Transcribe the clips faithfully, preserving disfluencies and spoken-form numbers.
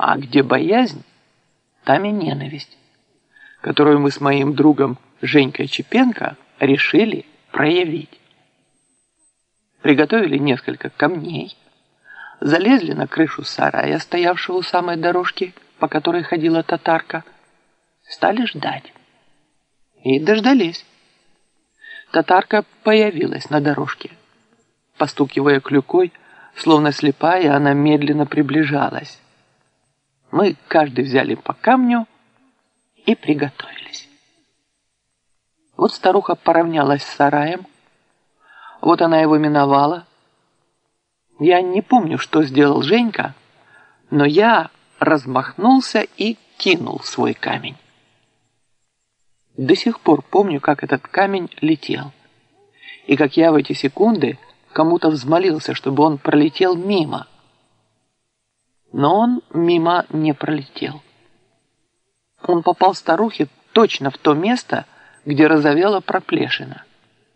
А где боязнь, там и ненависть, которую мы с моим другом Женькой Чепенко решили проявить. Приготовили несколько камней, залезли на крышу сарая, стоявшего у самой дорожки, по которой ходила татарка, стали ждать. И дождались. Татарка появилась на дорожке. Постукивая клюкой, словно слепая, она медленно приближалась. Мы каждый взяли по камню и приготовились. Вот старуха поравнялась с сараем, вот она его миновала. Я не помню, что сделал Женька, но я размахнулся и кинул свой камень. До сих пор помню, как этот камень летел, и как я в эти секунды кому-то взмолился, чтобы он пролетел мимо. Но он мимо не пролетел. Он попал старухе точно в то место, где разовела проплешина.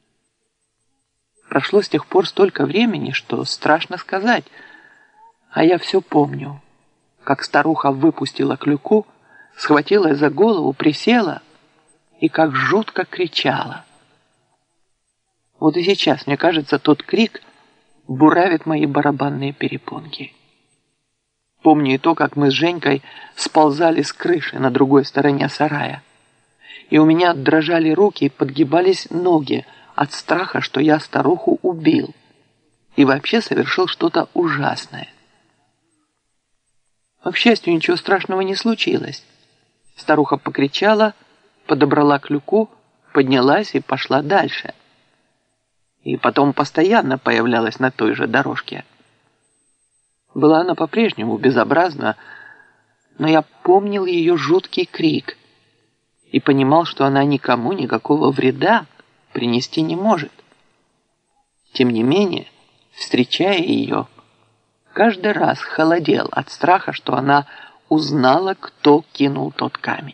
Прошло с тех пор столько времени, что страшно сказать, а я все помню, как старуха выпустила клюку, схватилась за голову, присела и как жутко кричала. Вот и сейчас, мне кажется, тот крик буравит мои барабанные перепонки. Помню и то, как мы с Женькой сползали с крыши на другой стороне сарая. И у меня дрожали руки и подгибались ноги от страха, что я старуху убил и вообще совершил что-то ужасное. Но, к счастью, ничего страшного не случилось. Старуха покричала, подобрала клюку, поднялась и пошла дальше. И потом постоянно появлялась на той же дорожке. Была она по-прежнему безобразна, но я помнил ее жуткий крик и понимал, что она никому никакого вреда принести не может. Тем не менее, встречая ее, каждый раз холодел от страха, что она узнала, кто кинул тот камень.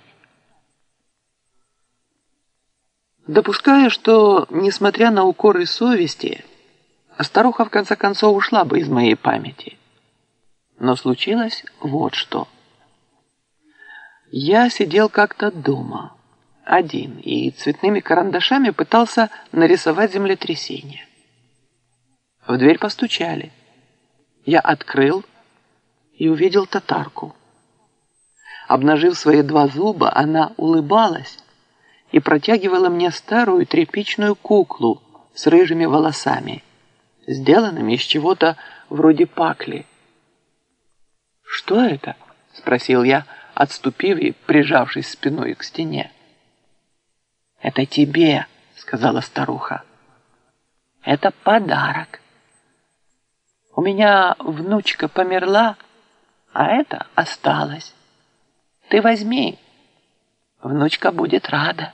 Допускаю, что, несмотря на укоры совести, старуха в конце концов ушла бы из моей памяти. Но случилось вот что. Я сидел как-то дома, один, и цветными карандашами пытался нарисовать землетрясение. В дверь постучали. Я открыл и увидел татарку. Обнажив свои два зуба, она улыбалась и протягивала мне старую тряпичную куклу с рыжими волосами, сделанными из чего-то вроде пакли. «Что это?» – спросил я, отступив и прижавшись спиной к стене. «Это тебе», – сказала старуха. «Это подарок. У меня внучка померла, а это осталось. Ты возьми, внучка будет рада».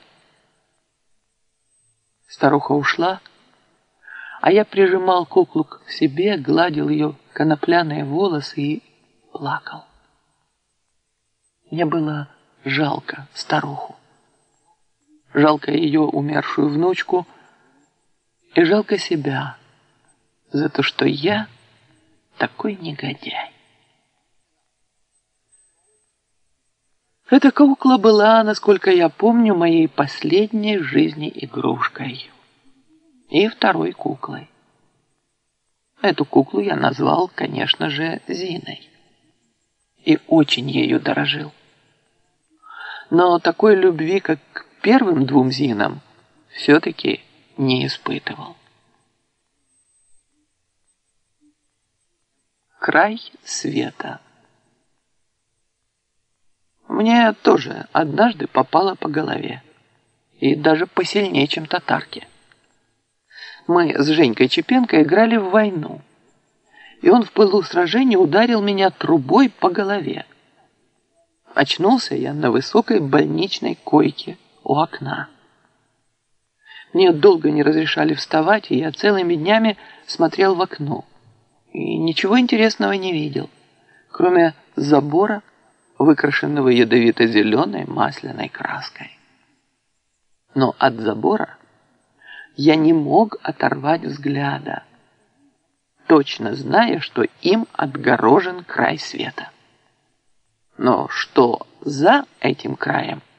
Старуха ушла, а я прижимал куклу к себе, гладил ее конопляные волосы и плакал. Мне было жалко старуху, жалко ее умершую внучку и жалко себя за то, что я такой негодяй. Эта кукла была, насколько я помню, моей последней в жизни игрушкой и второй куклой. Эту куклу я назвал, конечно же, Зиной. И очень ею дорожил. Но такой любви, как к первым двум Зинам, все-таки не испытывал. Край света. Мне тоже однажды попало по голове. И даже посильнее, чем татарке. Мы с Женькой Чепенко играли в войну. И он в пылу сражения ударил меня трубой по голове. Очнулся я на высокой больничной койке у окна. Мне долго не разрешали вставать, и я целыми днями смотрел в окно. И ничего интересного не видел, кроме забора, выкрашенного ядовито-зеленой масляной краской. Но от забора я не мог оторвать взгляда, точно зная, что им отгорожен край света. Но что за этим краем,